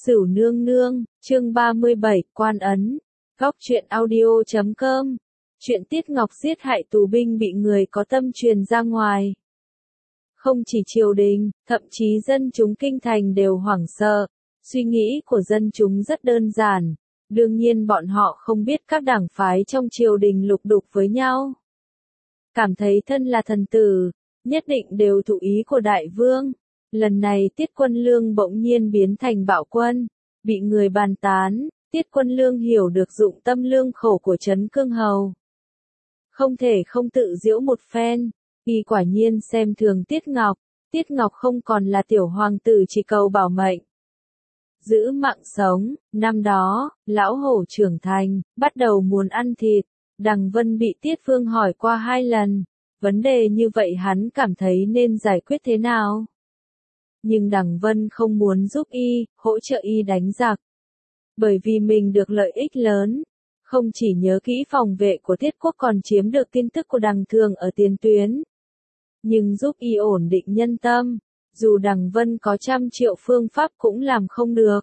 Sửu nương nương, chương 37, quan ấn. Góc truyện audio.com. Chuyện Tiết Ngọc giết hại tù binh bị người có tâm truyền ra ngoài. Không chỉ triều đình, thậm chí dân chúng kinh thành đều hoảng sợ. Suy nghĩ của dân chúng rất đơn giản. Đương nhiên bọn họ không biết các đảng phái trong triều đình lục đục với nhau. Cảm thấy thân là thần tử, nhất định đều thụ ý của đại vương. Lần này Tiết Quân Lương bỗng nhiên biến thành bạo quân, bị người bàn tán, Tiết Quân Lương hiểu được dụng tâm lương khổ của Trấn Cương Hầu. Không thể không tự giễu một phen, y quả nhiên xem thường Tiết Ngọc không còn là tiểu hoàng tử chỉ cầu bảo mệnh. Giữ mạng sống, năm đó, lão hổ trưởng thành, bắt đầu muốn ăn thịt, Đằng Vân bị Tiết Vương hỏi qua 2 lần, vấn đề như vậy hắn cảm thấy nên giải quyết thế nào? Nhưng Đằng Vân không muốn giúp y, hỗ trợ y đánh giặc. Bởi vì mình được lợi ích lớn, không chỉ nhớ kỹ phòng vệ của Tiết Quốc còn chiếm được tin tức của Đằng Thường ở tiền tuyến. Nhưng giúp y ổn định nhân tâm, dù Đằng Vân có 100 triệu phương pháp cũng làm không được.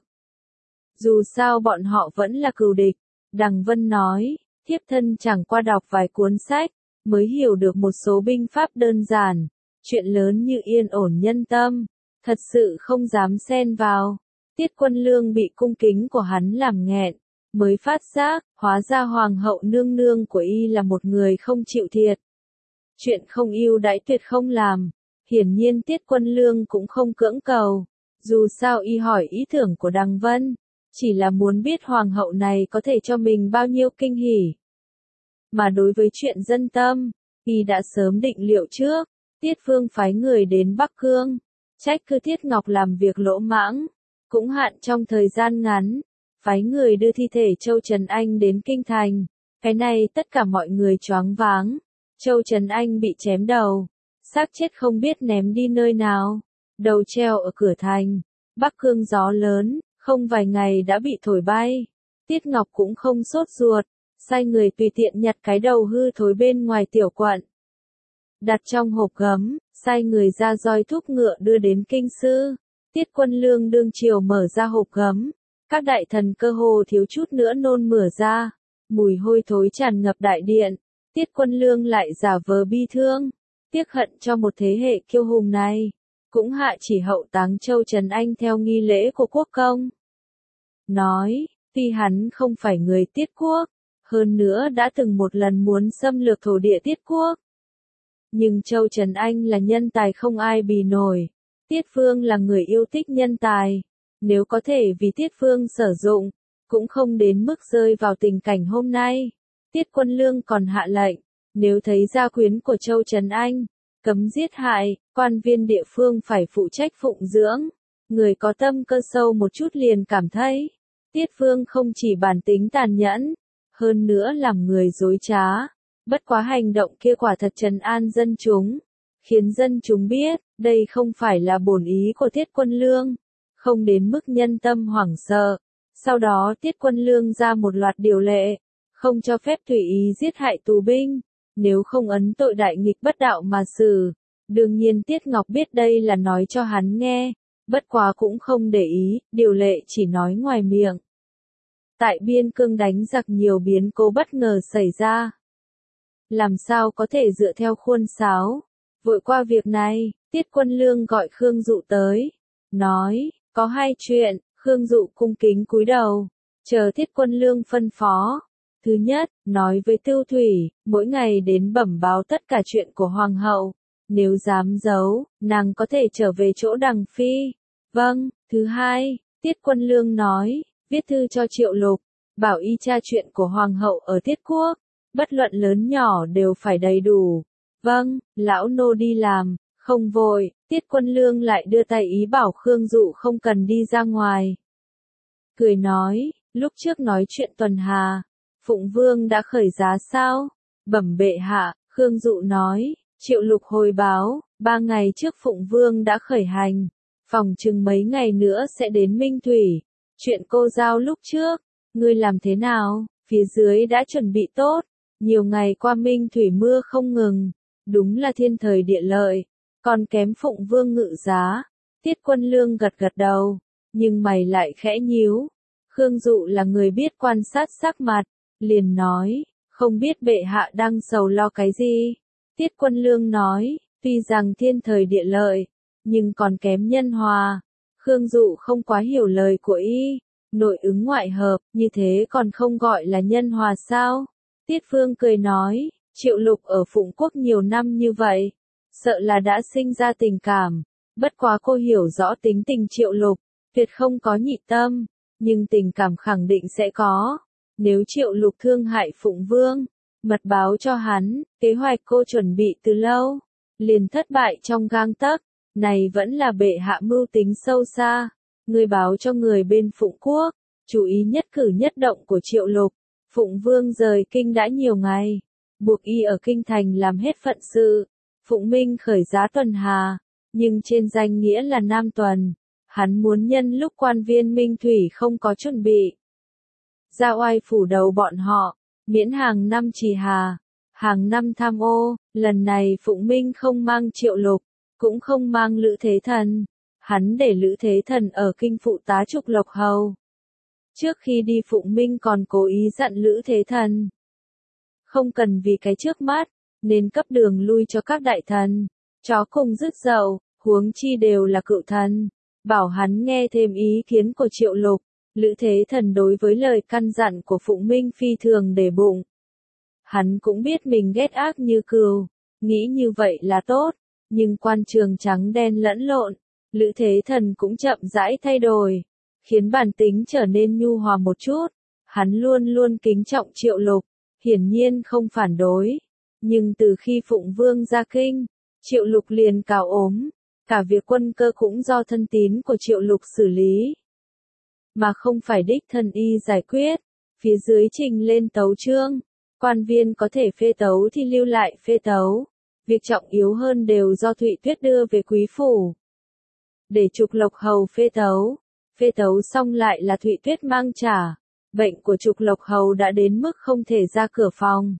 Dù sao bọn họ vẫn là cừu địch, Đằng Vân nói, thiếp thân chẳng qua đọc vài cuốn sách, mới hiểu được một số binh pháp đơn giản, chuyện lớn như yên ổn nhân tâm. Thật sự không dám xen vào. Tiết Quân Lương bị cung kính của hắn làm nghẹn, mới phát giác, hóa ra hoàng hậu nương nương của y là một người không chịu thiệt. Chuyện không ưu đãi tuyệt không làm, hiển nhiên Tiết Quân Lương cũng không cưỡng cầu, dù sao y hỏi ý tưởng của Đằng Vân, chỉ là muốn biết hoàng hậu này có thể cho mình bao nhiêu kinh hỉ. Mà đối với chuyện dân tâm, y đã sớm định liệu trước, Tiết Vương phái người đến Bắc Cương. Trách cứ Tiết Ngọc làm việc lỗ mãng, cũng hạn trong thời gian ngắn, phái người đưa thi thể Châu Trần Anh đến Kinh Thành. Cái này tất cả mọi người choáng váng. Châu Trần Anh bị chém đầu, xác chết không biết ném đi nơi nào, đầu treo ở cửa thành. Bắc Cương gió lớn, không vài ngày đã bị thổi bay. Tiết Ngọc cũng không sốt ruột, sai người tùy tiện nhặt cái đầu hư thối bên ngoài tiểu quận, đặt trong hộp gấm, sai người ra roi thúc ngựa đưa đến kinh sư. Tiết Quân Lương đương triều mở ra hộp gấm, các đại thần cơ hồ thiếu chút nữa nôn mửa ra, mùi hôi thối tràn ngập đại điện. Tiết Quân Lương lại giả vờ bi thương, tiếc hận cho một thế hệ kiêu hùng này, cũng hạ chỉ hậu táng Châu Trần Anh theo nghi lễ của quốc công. Nói, tuy hắn không phải người Tiết Quốc, hơn nữa đã từng một lần muốn xâm lược thổ địa Tiết Quốc. Nhưng Châu Trần Anh là nhân tài không ai bì nổi. Tiết Vương là người yêu thích nhân tài. Nếu có thể vì Tiết Vương sử dụng, cũng không đến mức rơi vào tình cảnh hôm nay. Tiết Quân Lương còn hạ lệnh, nếu thấy gia quyến của Châu Trần Anh, cấm giết hại, quan viên địa phương phải phụ trách phụng dưỡng. Người có tâm cơ sâu một chút liền cảm thấy, Tiết Vương không chỉ bản tính tàn nhẫn, hơn nữa làm người dối trá. Bất quá hành động kia quả thật trấn an dân chúng, khiến dân chúng biết, đây không phải là bổn ý của Tiết Quân Lương, không đến mức nhân tâm hoảng sợ. Sau đó Tiết Quân Lương ra một loạt điều lệ, không cho phép tùy ý giết hại tù binh, nếu không ấn tội đại nghịch bất đạo mà xử. Đương nhiên Tiết Ngọc biết đây là nói cho hắn nghe, bất quá cũng không để ý, điều lệ chỉ nói ngoài miệng. Tại biên cương đánh giặc nhiều biến cố bất ngờ xảy ra. Làm sao có thể dựa theo khuôn sáo. Vội qua việc này, Tiết Quân Lương gọi Khương Dụ tới. Nói, có 2 chuyện, Khương Dụ cung kính cúi đầu. Chờ Tiết Quân Lương phân phó. Thứ nhất, nói với Tưu Thủy, mỗi ngày đến bẩm báo tất cả chuyện của Hoàng hậu. Nếu dám giấu, nàng có thể trở về chỗ Đằng Phi. Vâng. Thứ hai, Tiết Quân Lương nói, viết thư cho Triệu Lục, bảo y tra chuyện của Hoàng hậu ở Tiết Quốc. Bất luận lớn nhỏ đều phải đầy đủ. Vâng, lão nô đi làm, không vội. Tiết Quân Lương lại đưa tay ý bảo Khương Dụ không cần đi ra ngoài. Cười nói, lúc trước nói chuyện tuần hà, Phụng Vương đã khởi giá sao? Bẩm bệ hạ, Khương Dụ nói, Triệu Lục hồi báo, 3 ngày trước Phụng Vương đã khởi hành, phòng chừng mấy ngày nữa sẽ đến Minh Thủy. Chuyện cô giao lúc trước, ngươi làm thế nào? Phía dưới đã chuẩn bị tốt. Nhiều ngày qua Minh Thủy mưa không ngừng, đúng là thiên thời địa lợi, còn kém Phụng Vương ngự giá. Tiết Quân Lương gật gật đầu, nhưng mày lại khẽ nhíu. Khương Dụ là người biết quan sát sắc mặt, liền nói, không biết bệ hạ đang sầu lo cái gì. Tiết Quân Lương nói, tuy rằng thiên thời địa lợi, nhưng còn kém nhân hòa. Khương Dụ không quá hiểu lời của y, nội ứng ngoại hợp, như thế còn không gọi là nhân hòa sao? Tiết Phương cười nói, Triệu Lục ở Phụng Quốc nhiều năm như vậy, sợ là đã sinh ra tình cảm, bất quá cô hiểu rõ tính tình Triệu Lục, tuyệt không có nhị tâm, nhưng tình cảm khẳng định sẽ có. Nếu Triệu Lục thương hại Phụng Vương, mật báo cho hắn, kế hoạch cô chuẩn bị từ lâu, liền thất bại trong gang tấc, này vẫn là bệ hạ mưu tính sâu xa, người báo cho người bên Phụng Quốc, chú ý nhất cử nhất động của Triệu Lục. Phụng Vương rời kinh đã nhiều ngày, buộc y ở kinh thành làm hết phận sự. Phụng Minh khởi giá tuần hà, nhưng trên danh nghĩa là nam tuần, hắn muốn nhân lúc quan viên Minh Thủy không có chuẩn bị, ra oai phủ đầu bọn họ, miễn hàng năm trì hà, hàng năm tham ô. Lần này Phụng Minh không mang Triệu Lục, cũng không mang Lữ Thế Thần, hắn để Lữ Thế Thần ở kinh phụ tá Trục Lộc hầu. Trước khi đi Phụng Minh còn cố ý dặn Lữ Thế Thần, không cần vì cái trước mắt, nên cấp đường lui cho các đại thần, chó cùng rứt dậu, huống chi đều là cựu thần, bảo hắn nghe thêm ý kiến của Triệu Lục. Lữ Thế Thần đối với lời căn dặn của Phụng Minh phi thường để bụng. Hắn cũng biết mình ghét ác như cừu, nghĩ như vậy là tốt, nhưng quan trường trắng đen lẫn lộn, Lữ Thế Thần cũng chậm rãi thay đổi, khiến bản tính trở nên nhu hòa một chút. Hắn luôn luôn kính trọng Triệu Lục, hiển nhiên không phản đối, nhưng từ khi Phụng Vương ra kinh, Triệu Lục liền cào ốm, cả việc quân cơ cũng do thân tín của Triệu Lục xử lý, mà không phải đích thân y giải quyết. Phía dưới trình lên tấu chương, quan viên có thể phê tấu thì lưu lại phê tấu, việc trọng yếu hơn đều do Thụy Tuyết đưa về quý phủ, để Trục Lộc hầu phê tấu xong lại là Thụy Tuyết mang trả. Bệnh của Trục Lộc hầu đã đến mức không thể ra cửa phòng,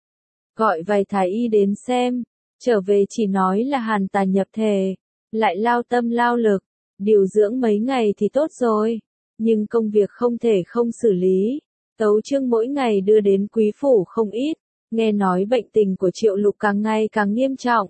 gọi vài thái y đến xem, trở về chỉ nói là hàn tà nhập thể, lại lao tâm lao lực, điều dưỡng mấy ngày thì tốt rồi, nhưng công việc không thể không xử lý. Tấu chương mỗi ngày đưa đến quý phủ không ít, nghe nói bệnh tình của Triệu Lục càng ngày càng nghiêm trọng,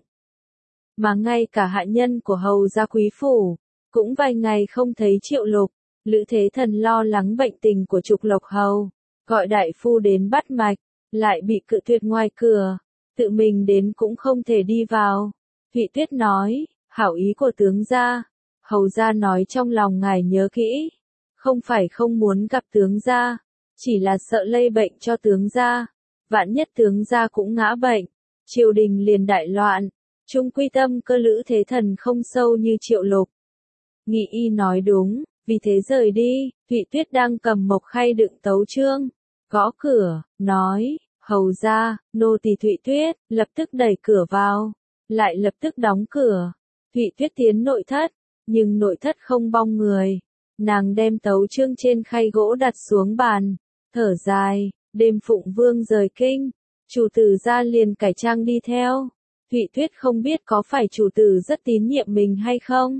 mà ngay cả hạ nhân của hầu gia quý phủ, cũng vài ngày không thấy Triệu Lục. Lữ Thế Thần lo lắng bệnh tình của Trục Lộc hầu, gọi đại phu đến bắt mạch, lại bị cự tuyệt ngoài cửa, tự mình đến cũng không thể đi vào. Thụy Tuyết nói, hảo ý của tướng gia, hầu gia nói trong lòng ngài nhớ kỹ, không phải không muốn gặp tướng gia, chỉ là sợ lây bệnh cho tướng gia, vạn nhất tướng gia cũng ngã bệnh, triều đình liền đại loạn. Trung quy tâm cơ Lữ Thế Thần không sâu như Triệu Lục. Nghị y nói đúng, vì thế rời đi. Thụy Tuyết đang cầm mộc khay đựng tấu chương, gõ cửa, nói, hầu gia, nô tỳ Thụy Tuyết, lập tức đẩy cửa vào, lại lập tức đóng cửa. Thụy Tuyết tiến nội thất, nhưng nội thất không bong người, nàng đem tấu chương trên khay gỗ đặt xuống bàn, thở dài. Đêm Phụng Vương rời kinh, chủ tử gia liền cải trang đi theo. Thụy Tuyết không biết có phải chủ tử rất tín nhiệm mình hay không,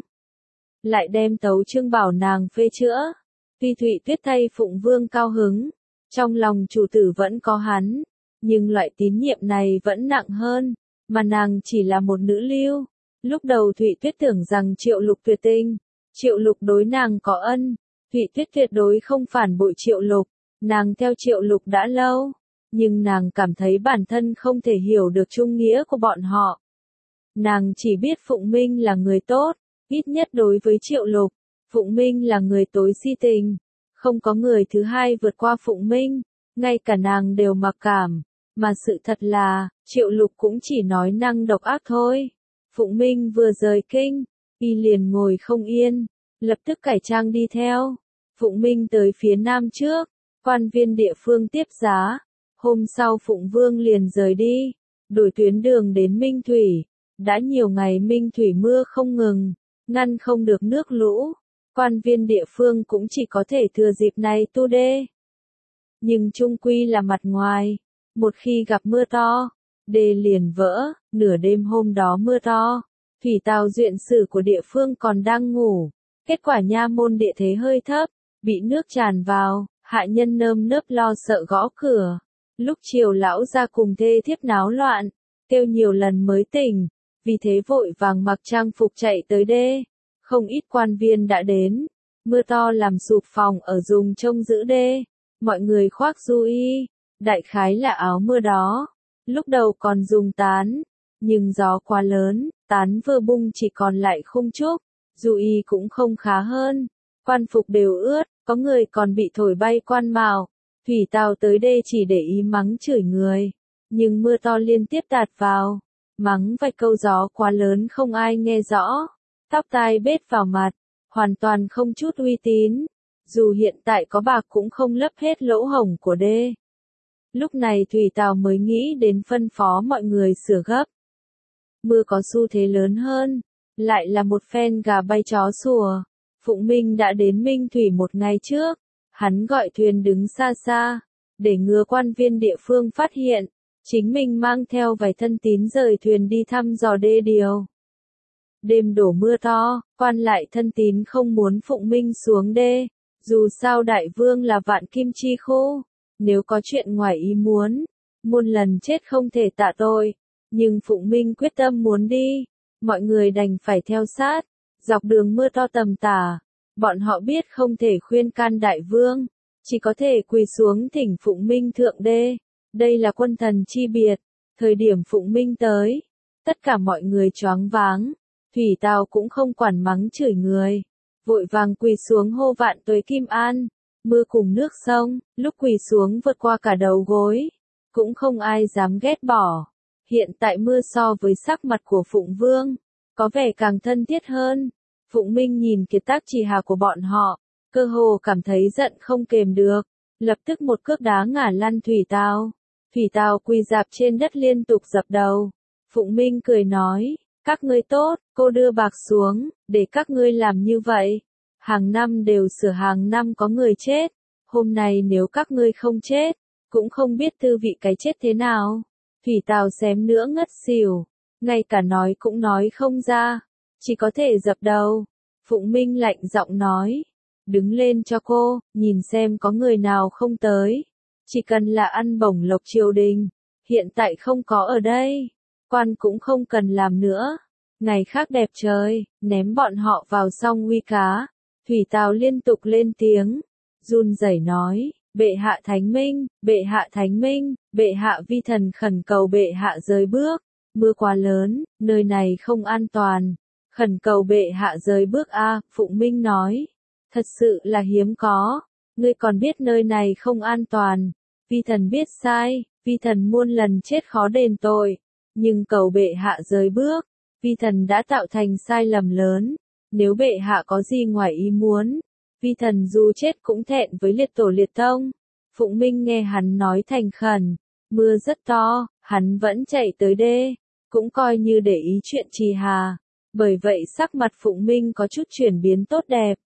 lại đem tấu chương bảo nàng phê chữa. Tuy Thụy Tuyết thay Phụng Vương cao hứng, trong lòng chủ tử vẫn có hắn, nhưng loại tín nhiệm này vẫn nặng hơn, mà nàng chỉ là một nữ lưu. Lúc đầu Thụy Tuyết tưởng rằng Triệu Lục tuyệt tình, Triệu Lục đối nàng có ân, Thụy Tuyết tuyệt đối không phản bội Triệu Lục, nàng theo Triệu Lục đã lâu, nhưng nàng cảm thấy bản thân không thể hiểu được chung nghĩa của bọn họ. Nàng chỉ biết Phụng Minh là người tốt, ít nhất đối với Triệu Lục, Phụng Minh là người tối si tình, không có người thứ hai vượt qua Phụng Minh, ngay cả nàng đều mặc cảm, mà sự thật là, Triệu Lục cũng chỉ nói năng độc ác thôi. Phụng Minh vừa rời kinh, y liền ngồi không yên, lập tức cải trang đi theo. Phụng Minh tới phía nam trước, quan viên địa phương tiếp giá. Hôm sau Phụng Vương liền rời đi, đổi tuyến đường đến Minh Thủy. Đã nhiều ngày Minh Thủy mưa không ngừng, ngăn không được nước lũ, quan viên địa phương cũng chỉ có thể thừa dịp này tu đê. Nhưng chung quy là mặt ngoài, một khi gặp mưa to, đê liền vỡ. Nửa đêm hôm đó mưa to, thủy tàu duyện sử của địa phương còn đang ngủ, Kết quả nha môn địa thế hơi thấp, bị nước tràn vào, hạ nhân nơm nớp lo sợ gõ cửa. Lúc chiều lão ra cùng thê thiếp náo loạn, kêu nhiều lần mới tỉnh, vì thế vội vàng mặc trang phục chạy tới đê. Không ít quan viên đã đến, mưa to làm sụp phòng ở dùng trông giữ đê, mọi người khoác du y, đại khái là áo mưa đó. Lúc đầu còn dùng tán, nhưng gió quá lớn, tán vừa bung chỉ còn lại khung trúc, du y cũng không khá hơn, quan phục đều ướt, có người còn bị thổi bay quan mạo. Thủy Tào tới đây chỉ để ý mắng chửi người, nhưng mưa to liên tiếp tạt vào, mắng vài câu gió quá lớn không ai nghe rõ, tóc tai bết vào mặt, hoàn toàn không chút uy tín, dù hiện tại có bạc cũng không lấp hết lỗ hổng của đê. Lúc này Thủy Tào mới nghĩ đến phân phó mọi người sửa gấp. Mưa có xu thế lớn hơn, lại là một phen gà bay chó sủa. Phụng Minh đã đến Minh Thủy một ngày trước, hắn gọi thuyền đứng xa xa, để ngừa quan viên địa phương phát hiện, chính mình mang theo vài thân tín rời thuyền đi thăm dò đê điều. Đêm đổ mưa to, quan lại thân tín không muốn Phụng Minh xuống đê, dù sao đại vương là vạn kim chi khu, nếu có chuyện ngoài ý muốn, muôn lần chết không thể tạ tội, nhưng Phụng Minh quyết tâm muốn đi, mọi người đành phải theo sát, dọc đường mưa to tầm tả, bọn họ biết không thể khuyên can đại vương, chỉ có thể quỳ xuống thỉnh Phụng Minh thượng đê, đây là quân thần chi biệt, thời điểm Phụng Minh tới, tất cả mọi người choáng váng. Thủy Tào cũng không quản mắng chửi người, vội vàng quỳ xuống hô vạn tuế kim an, mưa cùng nước sông, lúc quỳ xuống vượt qua cả đầu gối, cũng không ai dám ghét bỏ. Hiện tại mưa so với sắc mặt của Phụng Vương, có vẻ càng thân thiết hơn. Phụng Minh nhìn kiệt tác trì hà của bọn họ, cơ hồ cảm thấy giận không kềm được, lập tức một cước đá ngả lăn Thủy Tào. Thủy Tào quỳ rạp trên đất liên tục dập đầu. Phụng Minh cười nói, các ngươi tốt, cô đưa bạc xuống, để các ngươi làm như vậy. Hàng năm đều sửa hàng năm có người chết, hôm nay nếu các ngươi không chết, cũng không biết tư vị cái chết thế nào. Thủy Tào xém nữa ngất xỉu, ngay cả nói cũng nói không ra, chỉ có thể dập đầu. Phụng Minh lạnh giọng nói, đứng lên cho cô, nhìn xem có người nào không tới. Chỉ cần là ăn bổng lộc triều đình, hiện tại không có ở đây, quan cũng không cần làm nữa. Ngày khác đẹp trời, ném bọn họ vào sông uy cá. Thủy Tào liên tục lên tiếng, run rẩy nói, bệ hạ thánh minh, bệ hạ thánh minh, bệ hạ vi thần khẩn cầu bệ hạ rời bước, mưa quá lớn, nơi này không an toàn, khẩn cầu bệ hạ rời bước a. Phụng Minh nói, thật sự là hiếm có, ngươi còn biết nơi này không an toàn, vi thần biết sai, vi thần muôn lần chết khó đền tội, nhưng cầu bệ hạ rời bước, vi thần đã tạo thành sai lầm lớn, nếu bệ hạ có gì ngoài ý muốn, vi thần dù chết cũng thẹn với liệt tổ liệt tông. Phụng Minh nghe hắn nói thành khẩn, mưa rất to, hắn vẫn chạy tới đê, cũng coi như để ý chuyện trì hà, bởi vậy sắc mặt Phụng Minh có chút chuyển biến tốt đẹp,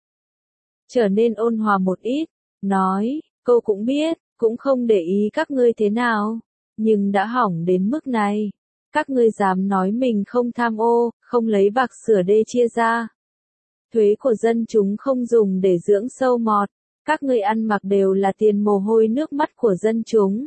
trở nên ôn hòa một ít, nói, cô cũng biết, cũng không để ý các ngươi thế nào, nhưng đã hỏng đến mức này, các ngươi dám nói mình không tham ô, không lấy bạc sửa đê chia ra. Thuế của dân chúng không dùng để dưỡng sâu mọt, các ngươi ăn mặc đều là tiền mồ hôi nước mắt của dân chúng.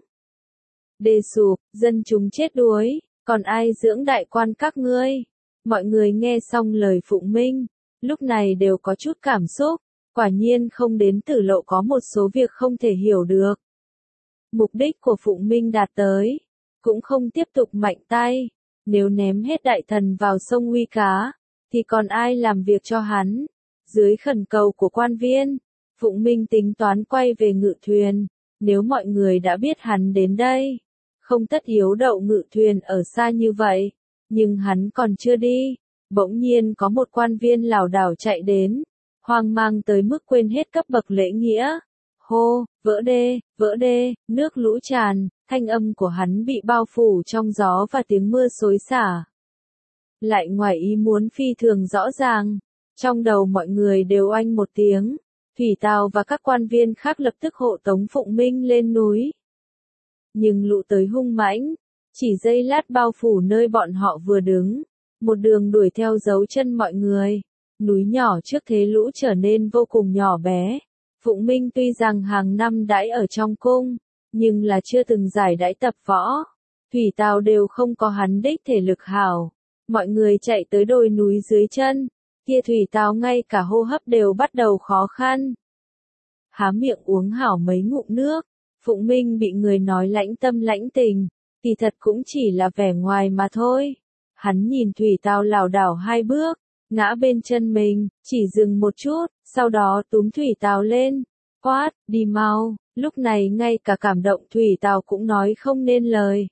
Đê sụp, dân chúng chết đuối, còn ai dưỡng đại quan các ngươi? Mọi người nghe xong lời Phụng Minh, lúc này đều có chút cảm xúc, quả nhiên không đến Tử Lộ có một số việc không thể hiểu được. Mục đích của Phụng Minh đạt tới, cũng không tiếp tục mạnh tay, nếu ném hết đại thần vào sông uy cá, thì còn ai làm việc cho hắn? Dưới khẩn cầu của quan viên, Phụng Minh tính toán quay về ngự thuyền, nếu mọi người đã biết hắn đến đây, không tất yếu đậu ngự thuyền ở xa như vậy, nhưng hắn còn chưa đi, bỗng nhiên có một quan viên lảo đảo chạy đến, hoang mang tới mức quên hết cấp bậc lễ nghĩa. Hô, vỡ đê, nước lũ tràn, thanh âm của hắn bị bao phủ trong gió và tiếng mưa xối xả. Lại ngoài ý muốn phi thường rõ ràng, trong đầu mọi người đều oanh một tiếng, Thủy Tào và các quan viên khác lập tức hộ tống Phụng Minh lên núi. Nhưng lũ tới hung mãnh, chỉ giây lát bao phủ nơi bọn họ vừa đứng, một đường đuổi theo dấu chân mọi người. Núi nhỏ trước thế lũ trở nên vô cùng nhỏ bé. Phụng Minh tuy rằng hàng năm đãi ở trong cung, nhưng là chưa từng giải đãi tập võ. Thủy Tào đều không có hắn đích thể lực hảo. Mọi người chạy tới đồi núi dưới chân, kia Thủy Tào ngay cả hô hấp đều bắt đầu khó khăn. Há miệng uống hảo mấy ngụm nước, Phụng Minh bị người nói lãnh tâm lãnh tình, kỳ thật cũng chỉ là vẻ ngoài mà thôi. Hắn nhìn Thủy Tào lảo đảo hai bước, ngã bên chân mình, chỉ dừng một chút, sau đó túm Thủy Tào lên, quát, đi mau, lúc này ngay cả cảm động Thủy Tào cũng nói không nên lời.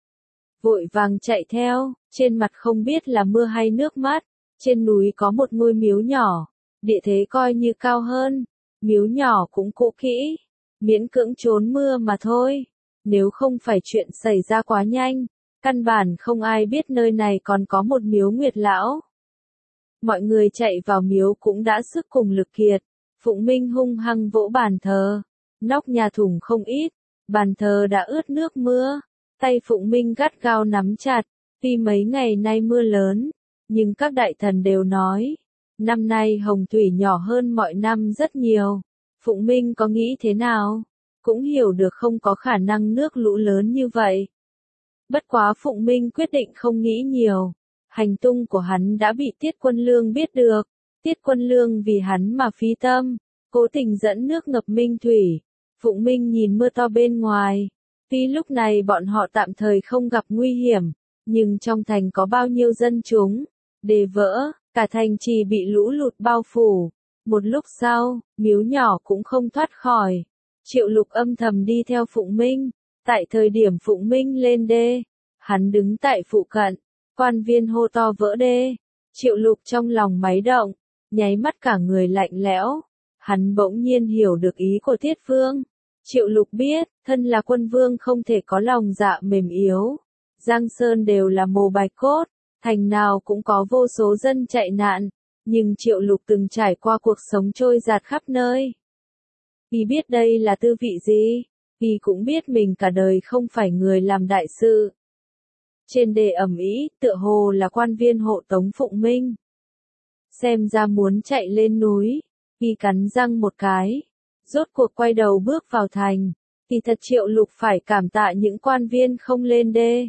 Vội vàng chạy theo, trên mặt không biết là mưa hay nước mắt, trên núi có một ngôi miếu nhỏ, địa thế coi như cao hơn, miếu nhỏ cũng cũ kỹ, miễn cưỡng trốn mưa mà thôi, nếu không phải chuyện xảy ra quá nhanh, căn bản không ai biết nơi này còn có một miếu Nguyệt Lão. Mọi người chạy vào miếu cũng đã sức cùng lực kiệt, Phụng Minh hung hăng vỗ bàn thờ, nóc nhà thủng không ít, bàn thờ đã ướt nước mưa, tay Phụng Minh gắt gao nắm chặt, tuy mấy ngày nay mưa lớn, nhưng các đại thần đều nói, năm nay hồng thủy nhỏ hơn mọi năm rất nhiều. Phụng Minh có nghĩ thế nào? Cũng hiểu được không có khả năng nước lũ lớn như vậy. Bất quá Phụng Minh quyết định không nghĩ nhiều. Hành tung của hắn đã bị Tiết Quân Lương biết được. Tiết Quân Lương vì hắn mà phí tâm, cố tình dẫn nước ngập Minh thủy. Phụng Minh nhìn mưa to bên ngoài. Tuy lúc này bọn họ tạm thời không gặp nguy hiểm, nhưng trong thành có bao nhiêu dân chúng, đê vỡ, cả thành trì bị lũ lụt bao phủ. Một lúc sau, miếu nhỏ cũng không thoát khỏi. Triệu Lục âm thầm đi theo Phụng Minh. Tại thời điểm Phụng Minh lên đê, hắn đứng tại phụ cận, quan viên hô to vỡ đê. Triệu Lục trong lòng máy động, nháy mắt cả người lạnh lẽo. Hắn bỗng nhiên hiểu được ý của Thiết Vương. Triệu Lục biết, thân là quân vương không thể có lòng dạ mềm yếu. Giang Sơn đều là mồ bạch cốt, thành nào cũng có vô số dân chạy nạn. Nhưng Triệu Lục từng trải qua cuộc sống trôi dạt khắp nơi. Y biết đây là tư vị gì, Y cũng biết mình cả đời không phải người làm đại sự. Trên đê ầm ĩ, tựa hồ là quan viên hộ tống Phụng Minh. Xem ra muốn chạy lên núi, Y cắn răng một cái, rốt cuộc quay đầu bước vào thành. Thì thật Triệu Lục phải cảm tạ những quan viên không lên đê.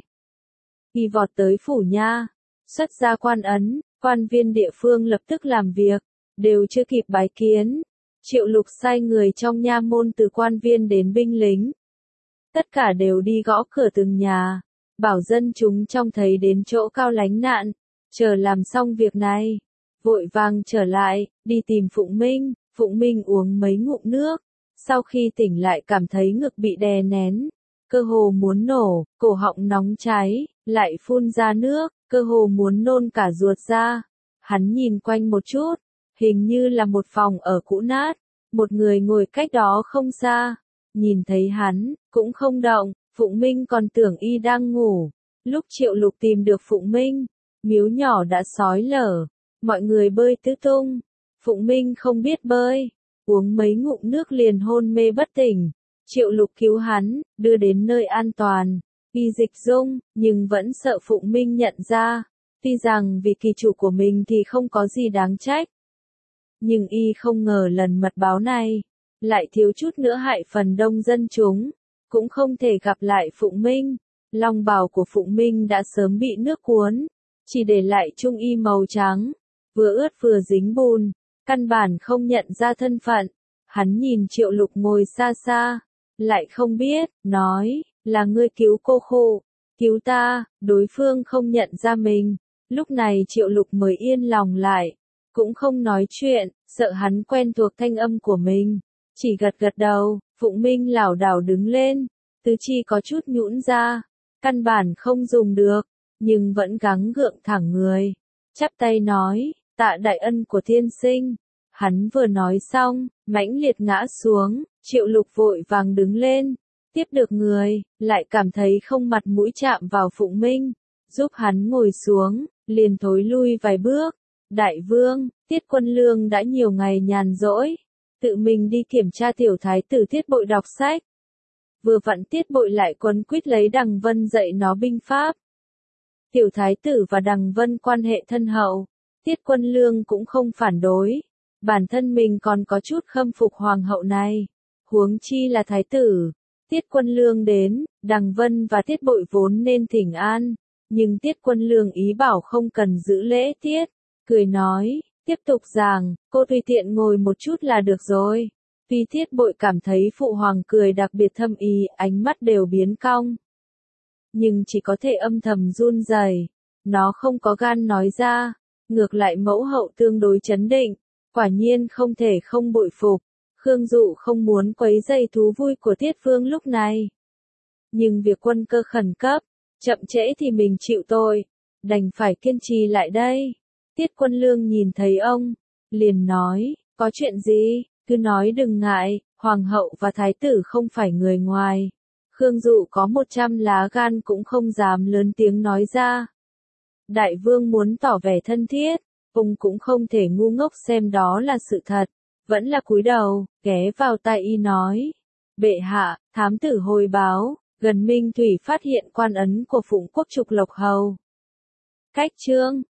Y vọt tới phủ nha, xuất ra quan ấn. Quan viên địa phương lập tức làm việc, đều chưa kịp bái kiến. Triệu Lục sai người trong nha môn từ quan viên đến binh lính. Tất cả đều đi gõ cửa từng nhà, bảo dân chúng trông thấy đến chỗ cao lánh nạn, chờ làm xong việc này. Vội vàng trở lại, đi tìm Phụng Minh. Phụng Minh uống mấy ngụm nước, sau khi tỉnh lại cảm thấy ngực bị đè nén, cơ hồ muốn nổ, cổ họng nóng cháy, lại phun ra nước, cơ hồ muốn nôn cả ruột ra. Hắn nhìn quanh một chút, hình như là một phòng ở cũ nát, một người ngồi cách đó không xa. Nhìn thấy hắn, cũng không động, Phụng Minh còn tưởng Y đang ngủ. Lúc Triệu Lục tìm được Phụng Minh, miếu nhỏ đã xói lở, mọi người bơi tứ tung. Phụng Minh không biết bơi, uống mấy ngụm nước liền hôn mê bất tỉnh. Triệu Lục cứu hắn, đưa đến nơi an toàn. Y dịch dung, nhưng vẫn sợ Phụng Minh nhận ra. Tuy rằng vì kỳ chủ của mình thì không có gì đáng trách. Nhưng Y không ngờ lần mật báo này, lại thiếu chút nữa hại phần đông dân chúng. Cũng không thể gặp lại Phụng Minh. Long bào của Phụng Minh đã sớm bị nước cuốn, chỉ để lại trung y màu trắng, vừa ướt vừa dính bùn, căn bản không nhận ra thân phận. Hắn nhìn Triệu Lục ngồi xa xa, lại không biết, nói, là ngươi cứu cô khổ, cứu ta. Đối phương không nhận ra mình. Lúc này Triệu Lục mới yên lòng lại, cũng không nói chuyện, sợ hắn quen thuộc thanh âm của mình, chỉ gật gật đầu. Phụng Minh lảo đảo đứng lên, tứ chi có chút nhũn ra, căn bản không dùng được, nhưng vẫn gắng gượng thẳng người, chắp tay nói, tạ đại ân của tiên sinh. Hắn vừa nói xong, mãnh liệt ngã xuống. Triệu Lục vội vàng đứng lên, tiếp được người, lại cảm thấy không mặt mũi chạm vào Phụng Minh, giúp hắn ngồi xuống, liền thối lui vài bước. Đại vương, Tiết Quân Lương đã nhiều ngày nhàn rỗi, tự mình đi kiểm tra tiểu thái tử Tiết Bội đọc sách. Vừa vặn Tiết Bội lại quấn quýt lấy Đằng Vân dạy nó binh pháp. Tiểu thái tử và Đằng Vân quan hệ thân hậu, Tiết Quân Lương cũng không phản đối, bản thân mình còn có chút khâm phục hoàng hậu này, huống chi là thái tử. Tiết Quân Lương đến, Đằng Vân và Tiết Bội vốn nên thỉnh an, nhưng Tiết Quân Lương ý bảo không cần giữ lễ tiết, cười nói, tiếp tục giảng, cô tùy tiện ngồi một chút là được rồi. Tuy Tiết Bội cảm thấy phụ hoàng cười đặc biệt thâm ý, ánh mắt đều biến cong, nhưng chỉ có thể âm thầm run rẩy, nó không có gan nói ra, ngược lại mẫu hậu tương đối chấn định, quả nhiên không thể không bội phục. Khương Dụ không muốn quấy rầy thú vui của Tiết Vương lúc này. Nhưng việc quân cơ khẩn cấp, chậm trễ thì mình chịu tội, đành phải kiên trì lại đây. Tiết Quân Lương nhìn thấy ông, liền nói, có chuyện gì, cứ nói đừng ngại, hoàng hậu và thái tử không phải người ngoài. Khương Dụ có 100 lá gan cũng không dám lớn tiếng nói ra. Đại vương muốn tỏ vẻ thân thiết, ông cũng không thể ngu ngốc xem đó là sự thật, vẫn là cúi đầu, ghé vào tai y nói. Bệ hạ, thám tử hồi báo, gần Minh Thủy phát hiện quan ấn của Phụng Quốc Trục Lộc Hầu. Cách chương